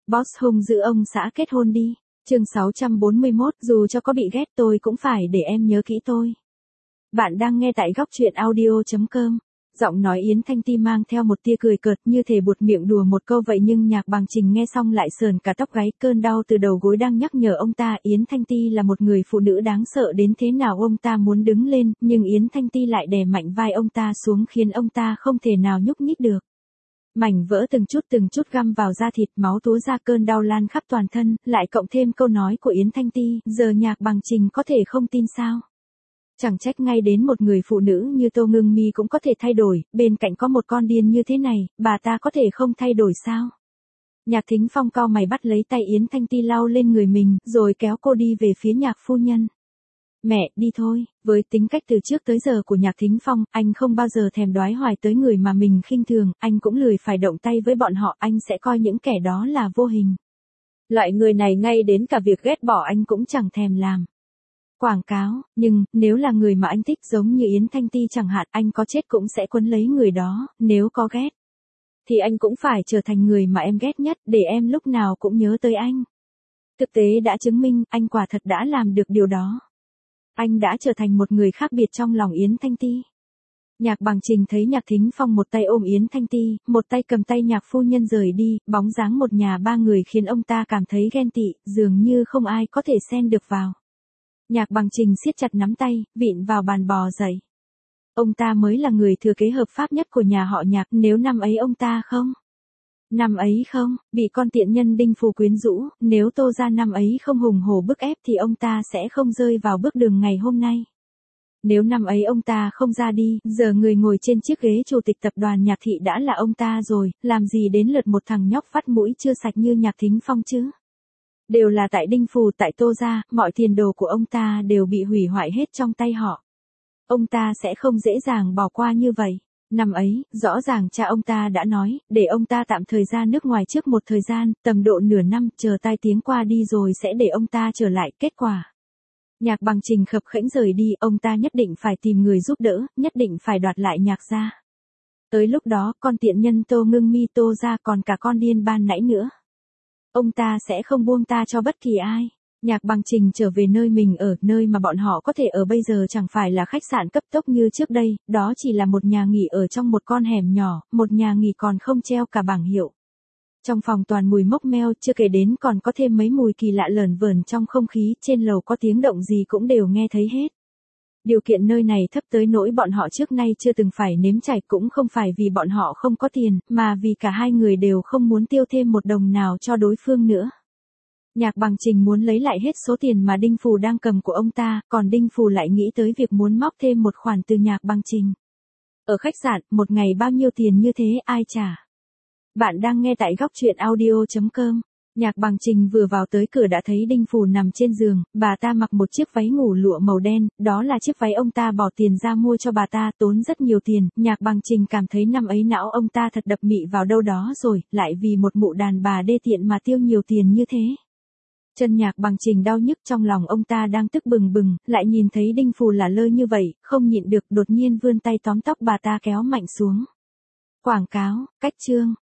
Boss hung giữ ông xã kết hôn đi. Chương 641, dù cho có bị ghét tôi cũng phải để em nhớ kỹ tôi. Bạn đang nghe tại góc truyện audio.com. Giọng nói Yến Thanh Ti mang theo một tia cười cợt như thể buột miệng đùa một câu vậy, nhưng Nhạc Bằng Trình nghe xong lại sờn cả tóc gáy. Cơn đau từ đầu gối đang nhắc nhở ông ta Yến Thanh Ti là một người phụ nữ đáng sợ đến thế nào. Ông ta muốn đứng lên, nhưng Yến Thanh Ti lại đè mạnh vai ông ta xuống khiến ông ta không thể nào nhúc nhích được. Mảnh vỡ từng chút găm vào da thịt, máu túa ra, cơn đau lan khắp toàn thân, lại cộng thêm câu nói của Yến Thanh Ti, giờ Nhạc Bằng Trình có thể không tin sao? Chẳng trách ngay đến một người phụ nữ như Tô Ngưng Mi cũng có thể thay đổi, bên cạnh có một con điên như thế này, bà ta có thể không thay đổi sao? Nhạc Thính Phong cau mày bắt lấy tay Yến Thanh Ti lau lên người mình, rồi kéo cô đi về phía Nhạc phu nhân. Mẹ, đi thôi. Với tính cách từ trước tới giờ của Nhạc Thính Phong, anh không bao giờ thèm đoái hoài tới người mà mình khinh thường, anh cũng lười phải động tay với bọn họ, anh sẽ coi những kẻ đó là vô hình. Loại người này ngay đến cả việc ghét bỏ anh cũng chẳng thèm làm. Quảng cáo, nhưng, nếu là người mà anh thích giống như Yến Thanh Ti chẳng hạn, anh có chết cũng sẽ quấn lấy người đó, nếu có ghét. Thì anh cũng phải trở thành người mà em ghét nhất, để em lúc nào cũng nhớ tới anh. Thực tế đã chứng minh, anh quả thật đã làm được điều đó. Anh đã trở thành một người khác biệt trong lòng Yến Thanh Ti. Nhạc Bằng Trình thấy Nhạc Thính Phong một tay ôm Yến Thanh Ti, một tay cầm tay Nhạc phu nhân rời đi, bóng dáng một nhà ba người khiến ông ta cảm thấy ghen tị, dường như không ai có thể xen được vào. Nhạc Bằng Trình siết chặt nắm tay, vịn vào bàn bò dậy. Ông ta mới là người thừa kế hợp pháp nhất của nhà họ Nhạc, nếu năm ấy ông ta không. Năm ấy không, bị con tiện nhân Đinh Phù quyến rũ, nếu Tô gia năm ấy không hùng hổ bức ép thì ông ta sẽ không rơi vào bước đường ngày hôm nay. Nếu năm ấy ông ta không ra đi, giờ người ngồi trên chiếc ghế chủ tịch tập đoàn Nhạc thị đã là ông ta rồi, làm gì đến lượt một thằng nhóc vắt mũi chưa sạch như Nhạc Thính Phong chứ. Đều là tại Đinh Phù, tại Tô gia, mọi tiền đồ của ông ta đều bị hủy hoại hết trong tay họ. Ông ta sẽ không dễ dàng bỏ qua như vậy. Năm ấy, rõ ràng cha ông ta đã nói, để ông ta tạm thời ra nước ngoài trước một thời gian, tầm độ nửa năm, chờ tai tiếng qua đi rồi sẽ để ông ta trở lại. Kết quả, Nhạc Bằng Trình khập khễnh rời đi, ông ta nhất định phải tìm người giúp đỡ, nhất định phải đoạt lại Nhạc gia. Tới lúc đó, con tiện nhân Tô Ngưng Mi Tô gia còn cả con điên ban nãy nữa. Ông ta sẽ không buông ta cho bất kỳ ai. Nhạc Bằng Trình trở về nơi mình ở, nơi mà bọn họ có thể ở bây giờ chẳng phải là khách sạn cấp tốc như trước đây, đó chỉ là một nhà nghỉ ở trong một con hẻm nhỏ, một nhà nghỉ còn không treo cả bảng hiệu. Trong phòng toàn mùi mốc meo, chưa kể đến còn có thêm mấy mùi kỳ lạ lởn vởn trong không khí, trên lầu có tiếng động gì cũng đều nghe thấy hết. Điều kiện nơi này thấp tới nỗi bọn họ trước nay chưa từng phải nếm trải, cũng không phải vì bọn họ không có tiền, mà vì cả hai người đều không muốn tiêu thêm một đồng nào cho đối phương nữa. Nhạc Bằng Trình muốn lấy lại hết số tiền mà Đinh Phù đang cầm của ông ta, còn Đinh Phù lại nghĩ tới việc muốn móc thêm một khoản từ Nhạc Bằng Trình. Ở khách sạn, một ngày bao nhiêu tiền như thế ai trả? Bạn đang nghe tại góc truyện audio.com. Nhạc Bằng Trình vừa vào tới cửa đã thấy Đinh Phù nằm trên giường, bà ta mặc một chiếc váy ngủ lụa màu đen, đó là chiếc váy ông ta bỏ tiền ra mua cho bà ta, tốn rất nhiều tiền. Nhạc Bằng Trình cảm thấy năm ấy não ông ta thật đập mị vào đâu đó rồi, lại vì một mụ đàn bà đê tiện mà tiêu nhiều tiền như thế. Chân Nhạc Bằng Trình đau nhức, trong lòng ông ta đang tức bừng bừng, lại nhìn thấy Đinh Phù lả lơi như vậy, không nhịn được, đột nhiên vươn tay tóm tóc bà ta kéo mạnh xuống. Quảng cáo, cách chương,